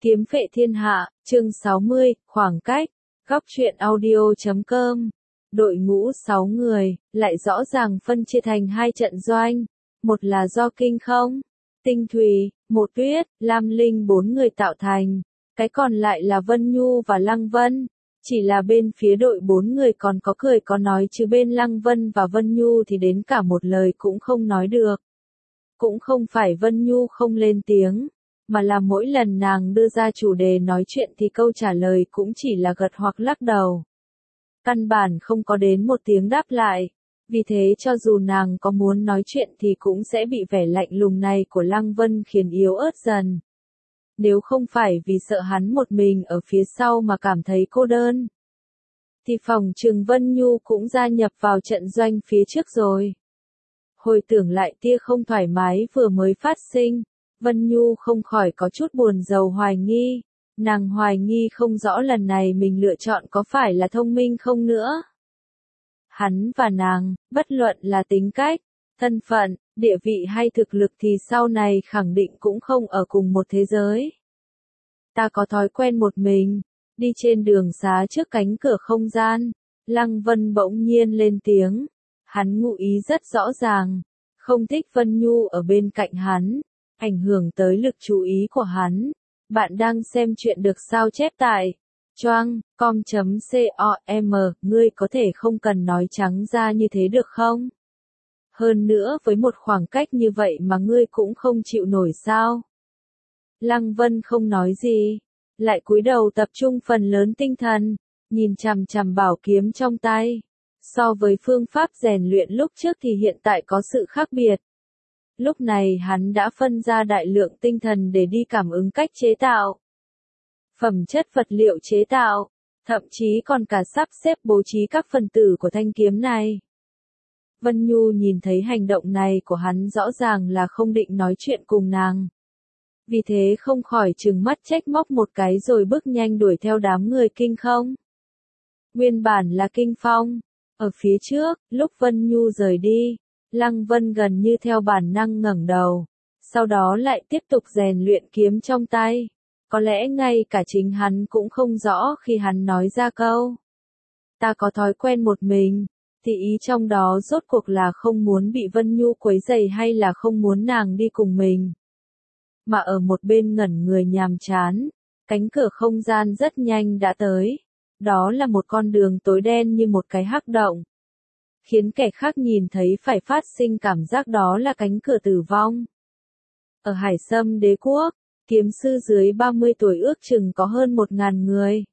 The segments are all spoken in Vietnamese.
Kiếm phệ thiên hạ, chương 60, khoảng cách, góc truyện audio.com. Đội ngũ 6 người, lại rõ ràng phân chia thành hai trận doanh. Một là do Kinh Không, Tinh Thùy, Mộ Tuyết, Lam Linh 4 người tạo thành. Cái còn lại là Vân Nhu và Lăng Vân. Chỉ là bên phía đội 4 người còn có cười có nói, chứ bên Lăng Vân và Vân Nhu thì đến cả một lời cũng không nói được. Cũng không phải Vân Nhu không lên tiếng, mà là mỗi lần nàng đưa ra chủ đề nói chuyện thì câu trả lời cũng chỉ là gật hoặc lắc đầu. Căn bản không có đến một tiếng đáp lại, vì thế cho dù nàng có muốn nói chuyện thì cũng sẽ bị vẻ lạnh lùng này của Lăng Vân khiến yếu ớt dần. Nếu không phải vì sợ hắn một mình ở phía sau mà cảm thấy cô đơn, thì phòng trừng Vân Nhu cũng gia nhập vào trận doanh phía trước rồi. Hồi tưởng lại tia không thoải mái vừa mới phát sinh, Vân Nhu không khỏi có chút buồn rầu hoài nghi. Nàng hoài nghi không rõ lần này mình lựa chọn có phải là thông minh không nữa. Hắn và nàng, bất luận là tính cách, thân phận, địa vị hay thực lực thì sau này khẳng định cũng không ở cùng một thế giới. Ta có thói quen một mình, đi trên đường xá trước cánh cửa không gian. Lăng Vân bỗng nhiên lên tiếng. Hắn ngụ ý rất rõ ràng, không thích Vân Nhu ở bên cạnh hắn, ảnh hưởng tới lực chú ý của hắn. Bạn đang xem chuyện được sao chép tại choang.com, ngươi có thể không cần nói trắng ra như thế được không? Hơn nữa với một khoảng cách như vậy mà ngươi cũng không chịu nổi sao? Lăng Vân không nói gì, lại cúi đầu tập trung phần lớn tinh thần, nhìn chằm chằm bảo kiếm trong tay. So với phương pháp rèn luyện lúc trước thì hiện tại có sự khác biệt. Lúc này hắn đã phân ra đại lượng tinh thần để đi cảm ứng cách chế tạo, phẩm chất vật liệu chế tạo, thậm chí còn cả sắp xếp bố trí các phần tử của thanh kiếm này. Vân Nhu nhìn thấy hành động này của hắn rõ ràng là không định nói chuyện cùng nàng. Vì thế không khỏi trừng mắt trách móc một cái rồi bước nhanh đuổi theo đám người Kinh Không. Nguyên bản là Kinh Phong. Ở phía trước, lúc Vân Nhu rời đi, Lăng Vân gần như theo bản năng ngẩng đầu, sau đó lại tiếp tục rèn luyện kiếm trong tay. Có lẽ ngay cả chính hắn cũng không rõ khi hắn nói ra câu ta có thói quen một mình, thì ý trong đó rốt cuộc là không muốn bị Vân Nhu quấy rầy hay là không muốn nàng đi cùng mình. Mà ở một bên ngẩn người nhàm chán, cánh cửa không gian rất nhanh đã tới. Đó là một con đường tối đen như một cái hắc động, khiến kẻ khác nhìn thấy phải phát sinh cảm giác đó là cánh cửa tử vong. Ở Hải Sâm Đế Quốc, kiếm sư dưới 30 tuổi ước chừng có hơn 1.000 người.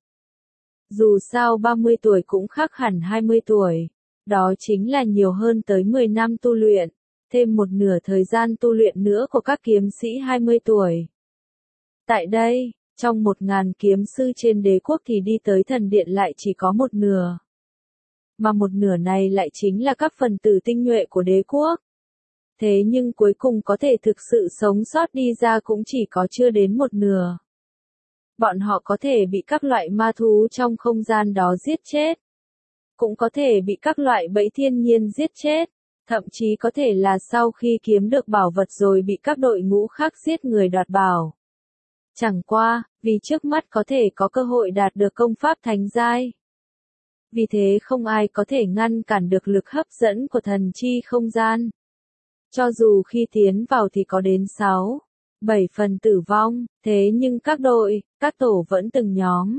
Dù sao 30 tuổi cũng khác hẳn 20 tuổi, đó chính là nhiều hơn tới 10 năm tu luyện, thêm một nửa thời gian tu luyện nữa của các kiếm sĩ 20 tuổi. Tại đây, trong 1.000 kiếm sư trên đế quốc thì đi tới thần điện lại chỉ có một nửa. Mà một nửa này lại chính là các phần tử tinh nhuệ của đế quốc. Thế nhưng cuối cùng có thể thực sự sống sót đi ra cũng chỉ có chưa đến một nửa. Bọn họ có thể bị các loại ma thú trong không gian đó giết chết. Cũng có thể bị các loại bẫy thiên nhiên giết chết. Thậm chí có thể là sau khi kiếm được bảo vật rồi bị các đội ngũ khác giết người đoạt bảo. Chẳng qua, vì trước mắt có thể có cơ hội đạt được công pháp thánh giai. Vì thế không ai có thể ngăn cản được lực hấp dẫn của thần chi không gian. Cho dù khi tiến vào thì có đến 6, 7 phần tử vong, thế nhưng các đội, các tổ vẫn từng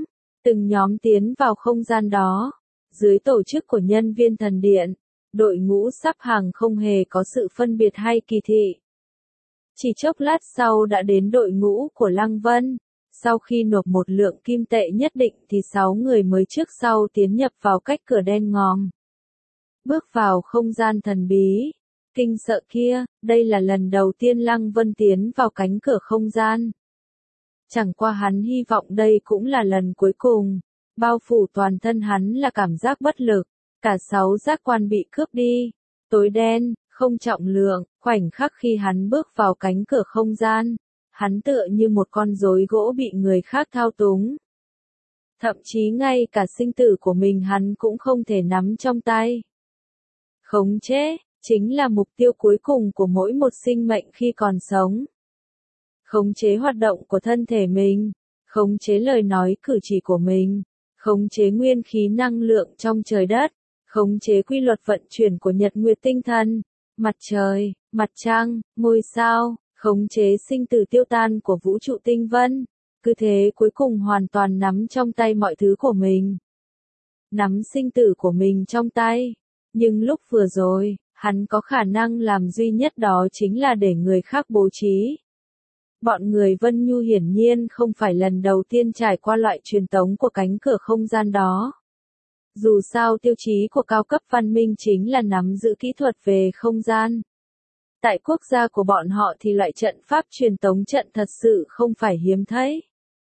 nhóm tiến vào không gian đó. Dưới tổ chức của nhân viên thần điện, đội ngũ sắp hàng không hề có sự phân biệt hay kỳ thị. Chỉ chốc lát sau đã đến đội ngũ của Lăng Vân. Sau khi nộp một lượng kim tệ nhất định thì 6 người mới trước sau tiến nhập vào cách cửa đen ngòm. Bước vào không gian thần bí, kinh sợ kia, đây là lần đầu tiên Lăng Vân tiến vào cánh cửa không gian. Chẳng qua hắn hy vọng đây cũng là lần cuối cùng, bao phủ toàn thân hắn là cảm giác bất lực, cả 6 giác quan bị cướp đi, tối đen, không trọng lượng, khoảnh khắc khi hắn bước vào cánh cửa không gian. Hắn tựa như một con rối gỗ bị người khác thao túng. Thậm chí ngay cả sinh tử của mình hắn cũng không thể nắm trong tay. Khống chế, chính là mục tiêu cuối cùng của mỗi một sinh mệnh khi còn sống. Khống chế hoạt động của thân thể mình, khống chế lời nói cử chỉ của mình, khống chế nguyên khí năng lượng trong trời đất, khống chế quy luật vận chuyển của nhật nguyệt tinh thần, mặt trời, mặt trăng, ngôi sao, khống chế sinh tử tiêu tan của vũ trụ tinh vân. Cứ thế cuối cùng hoàn toàn nắm trong tay mọi thứ của mình. Nắm sinh tử của mình trong tay. Nhưng lúc vừa rồi, hắn có khả năng làm duy nhất đó chính là để người khác bố trí. Bọn người Vân Nhu hiển nhiên không phải lần đầu tiên trải qua loại truyền tống của cánh cửa không gian đó. Dù sao tiêu chí của cao cấp văn minh chính là nắm giữ kỹ thuật về không gian. Tại quốc gia của bọn họ thì loại trận pháp truyền tống trận thật sự không phải hiếm thấy.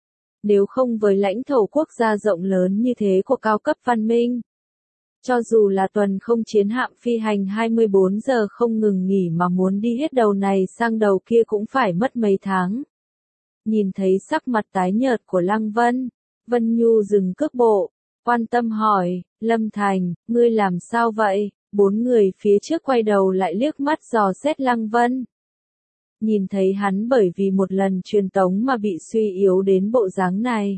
Nếu không với lãnh thổ quốc gia rộng lớn như thế của cao cấp văn minh. Cho dù là tuần không chiến hạm phi hành 24 giờ không ngừng nghỉ mà muốn đi hết đầu này sang đầu kia cũng phải mất mấy tháng. Nhìn thấy sắc mặt tái nhợt của Lăng Vân, Vân Nhu dừng cước bộ, quan tâm hỏi, Lâm Thành, ngươi làm sao vậy? Bốn người phía trước quay đầu lại liếc mắt dò xét Lăng Vân. Nhìn thấy hắn bởi vì một lần truyền tống mà bị suy yếu đến bộ dáng này.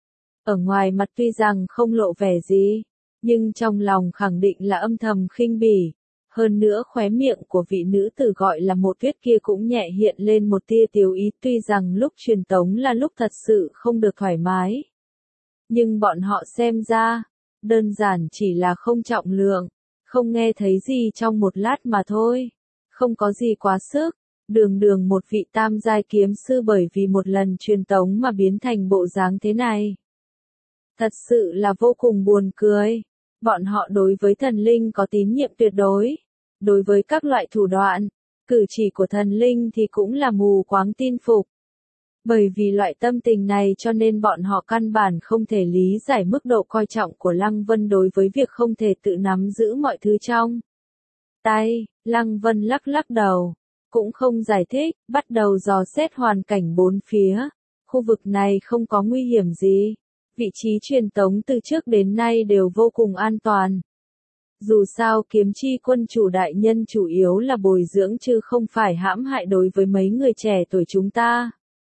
Ở ngoài mặt tuy rằng không lộ vẻ gì, nhưng trong lòng khẳng định là âm thầm khinh bỉ. Hơn nữa khóe miệng của vị nữ tử gọi là một Tuyết kia cũng nhẹ hiện lên một tia tiếu ý, tuy rằng lúc truyền tống là lúc thật sự không được thoải mái. Nhưng bọn họ xem ra, đơn giản chỉ là không trọng lượng, không nghe thấy gì trong một lát mà thôi. Không có gì quá sức, đường một vị tam giai kiếm sư bởi vì một lần truyền tống mà biến thành bộ dáng thế này. Thật sự là vô cùng buồn cười. Bọn họ đối với thần linh có tín nhiệm tuyệt đối. Đối với các loại thủ đoạn, cử chỉ của thần linh thì cũng là mù quáng tin phục. Bởi vì loại tâm tình này cho nên bọn họ căn bản không thể lý giải mức độ coi trọng của Lăng Vân đối với việc không thể tự nắm giữ mọi thứ trong tay. Lăng Vân lắc lắc đầu, cũng không giải thích, bắt đầu dò xét hoàn cảnh bốn phía. Khu vực này không có nguy hiểm gì. Vị trí truyền tống từ trước đến nay đều vô cùng an toàn. Dù sao kiếm chi quân chủ đại nhân chủ yếu là bồi dưỡng chứ không phải hãm hại đối với mấy người trẻ tuổi chúng ta.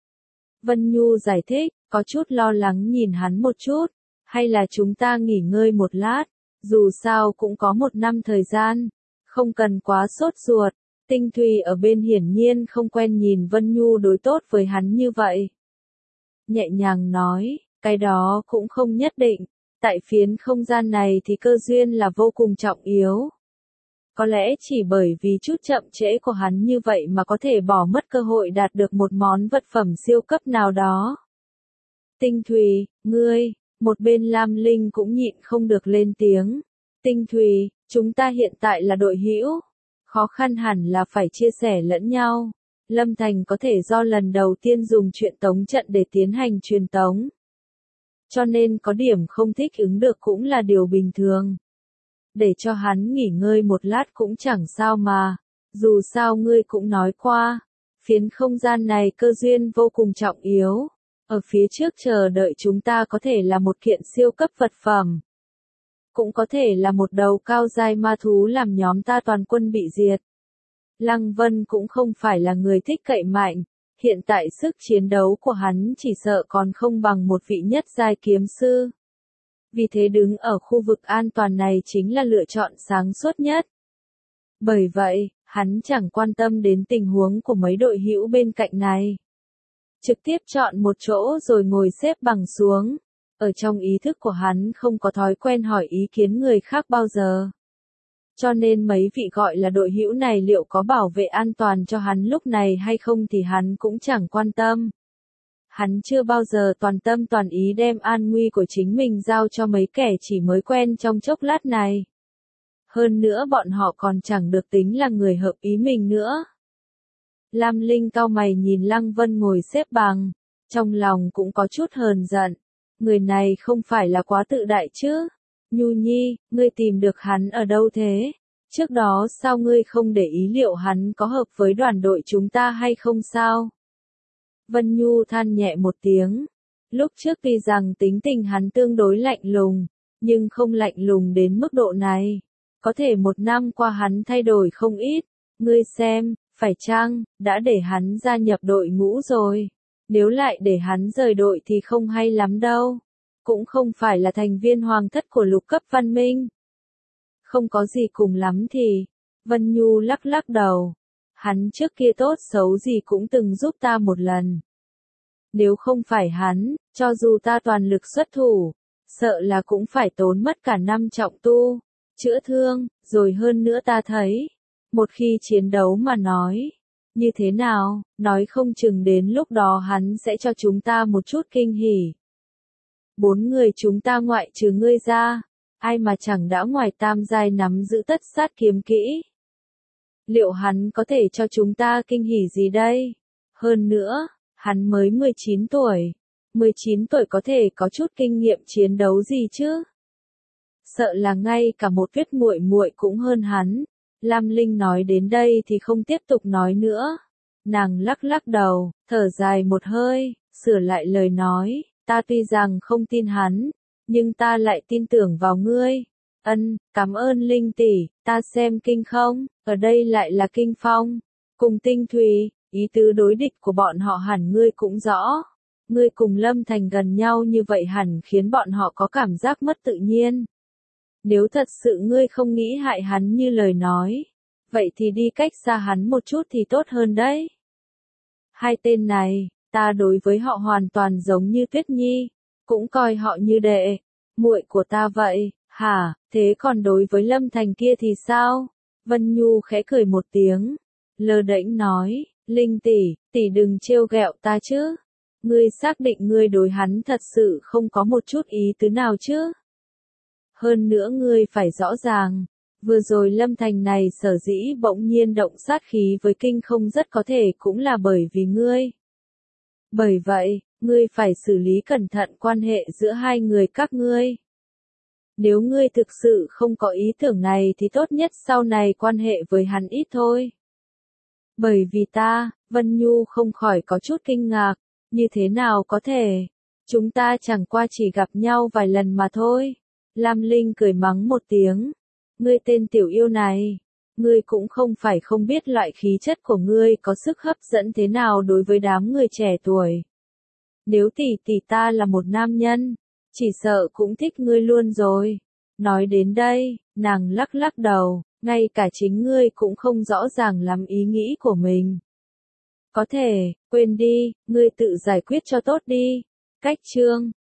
Vân Nhu giải thích, có chút lo lắng nhìn hắn một chút, hay là chúng ta nghỉ ngơi một lát, dù sao cũng có một năm thời gian, không cần quá sốt ruột. Tinh Thùy ở bên hiển nhiên không quen nhìn Vân Nhu đối tốt với hắn như vậy. Nhẹ nhàng nói, cái đó cũng không nhất định, tại phiến không gian này thì cơ duyên là vô cùng trọng yếu. Có lẽ chỉ bởi vì chút chậm trễ của hắn như vậy mà có thể bỏ mất cơ hội đạt được một món vật phẩm siêu cấp nào đó. Tinh Thùy, ngươi, một bên Lam Linh cũng nhịn không được lên tiếng. Tinh Thùy, chúng ta hiện tại là đội hữu. Khó khăn hẳn là phải chia sẻ lẫn nhau. Lâm Thành có thể do lần đầu tiên dùng chuyện tống trận để tiến hành truyền tống. Cho nên có điểm không thích ứng được cũng là điều bình thường. Để cho hắn nghỉ ngơi một lát cũng chẳng sao mà. Dù sao ngươi cũng nói qua. Phiến không gian này cơ duyên vô cùng trọng yếu. Ở phía trước chờ đợi chúng ta có thể là một kiện siêu cấp vật phẩm. Cũng có thể là một đầu cao giai ma thú làm nhóm ta toàn quân bị diệt. Lăng Vân cũng không phải là người thích cậy mạnh. Hiện tại sức chiến đấu của hắn chỉ sợ còn không bằng một vị nhất giai kiếm sư. Vì thế đứng ở khu vực an toàn này chính là lựa chọn sáng suốt nhất. Bởi vậy, hắn chẳng quan tâm đến tình huống của mấy đội hữu bên cạnh này. Trực tiếp chọn một chỗ rồi ngồi xếp bằng xuống. Ở trong ý thức của hắn không có thói quen hỏi ý kiến người khác bao giờ. Cho nên mấy vị gọi là đội hữu này liệu có bảo vệ an toàn cho hắn lúc này hay không thì hắn cũng chẳng quan tâm. Hắn chưa bao giờ toàn tâm toàn ý đem an nguy của chính mình giao cho mấy kẻ chỉ mới quen trong chốc lát này. Hơn nữa bọn họ còn chẳng được tính là người hợp ý mình nữa. Lam Linh cau mày nhìn Lăng Vân ngồi xếp bằng, trong lòng cũng có chút hờn giận. Người này không phải là quá tự đại chứ? Nhu Nhi, ngươi tìm được hắn ở đâu thế? Trước đó sao ngươi không để ý liệu hắn có hợp với đoàn đội chúng ta hay không sao? Vân Nhu than nhẹ một tiếng. Lúc trước tuy rằng tính tình hắn tương đối lạnh lùng, nhưng không lạnh lùng đến mức độ này. Có thể một năm qua hắn thay đổi không ít. Ngươi xem, phải chăng, đã để hắn gia nhập đội ngũ rồi? Nếu lại để hắn rời đội thì không hay lắm đâu. Cũng không phải là thành viên hoàng thất của lục cấp văn minh. Không có gì cùng lắm thì, Vân Nhu lắc lắc đầu. Hắn trước kia tốt xấu gì cũng từng giúp ta một lần. Nếu không phải hắn, cho dù ta toàn lực xuất thủ, sợ là cũng phải tốn mất cả năm trọng tu, chữa thương, rồi hơn nữa ta thấy, một khi chiến đấu mà nói, như thế nào, nói không chừng đến lúc đó hắn sẽ cho chúng ta một chút kinh hỉ. 4 người chúng ta ngoại trừ ngươi ra, ai mà chẳng đã ngoài tam giai nắm giữ tất sát kiếm kỹ. Liệu hắn có thể cho chúng ta kinh hỉ gì đây? Hơn nữa, hắn mới 19 tuổi. 19 tuổi có thể có chút kinh nghiệm chiến đấu gì chứ? Sợ là ngay cả một Tuyết muội muội cũng hơn hắn. Lam Linh nói đến đây thì không tiếp tục nói nữa. Nàng lắc lắc đầu, thở dài một hơi, sửa lại lời nói, ta tuy rằng không tin hắn, nhưng ta lại tin tưởng vào ngươi. Cảm ơn Linh tỷ, ta xem kinh không, ở đây lại là kinh phong, cùng tinh thủy, ý tứ đối địch của bọn họ hẳn ngươi cũng rõ. Ngươi cùng Lâm Thành gần nhau như vậy hẳn khiến bọn họ có cảm giác mất tự nhiên. Nếu thật sự ngươi không nghĩ hại hắn như lời nói, vậy thì đi cách xa hắn một chút thì tốt hơn đấy. Hai tên này, ta đối với họ hoàn toàn giống như Tuyết Nhi, cũng coi họ như đệ, muội của ta vậy, hả, thế còn đối với Lâm Thành kia thì sao? Vân Nhu khẽ cười một tiếng, lơ đễnh nói, Linh tỷ đừng trêu ghẹo ta chứ. Ngươi xác định ngươi đối hắn thật sự không có một chút ý tứ nào chứ? Hơn nữa ngươi phải rõ ràng, vừa rồi Lâm Thành này sở dĩ bỗng nhiên động sát khí với kinh không rất có thể cũng là bởi vì ngươi. Bởi vậy, ngươi phải xử lý cẩn thận quan hệ giữa hai người các ngươi. Nếu ngươi thực sự không có ý tưởng này thì tốt nhất sau này quan hệ với hắn ít thôi. Bởi vì ta, Vân Nhu không khỏi có chút kinh ngạc, như thế nào có thể? Chúng ta chẳng qua chỉ gặp nhau vài lần mà thôi. Lam Linh cười mắng một tiếng. Ngươi tên tiểu yêu này, ngươi cũng không phải không biết loại khí chất của ngươi có sức hấp dẫn thế nào đối với đám người trẻ tuổi. Nếu tỷ ta là một nam nhân, chỉ sợ cũng thích ngươi luôn rồi. Nói đến đây, nàng lắc lắc đầu, ngay cả chính ngươi cũng không rõ ràng lắm ý nghĩ của mình. Có thể, quên đi, ngươi tự giải quyết cho tốt đi. Cách chương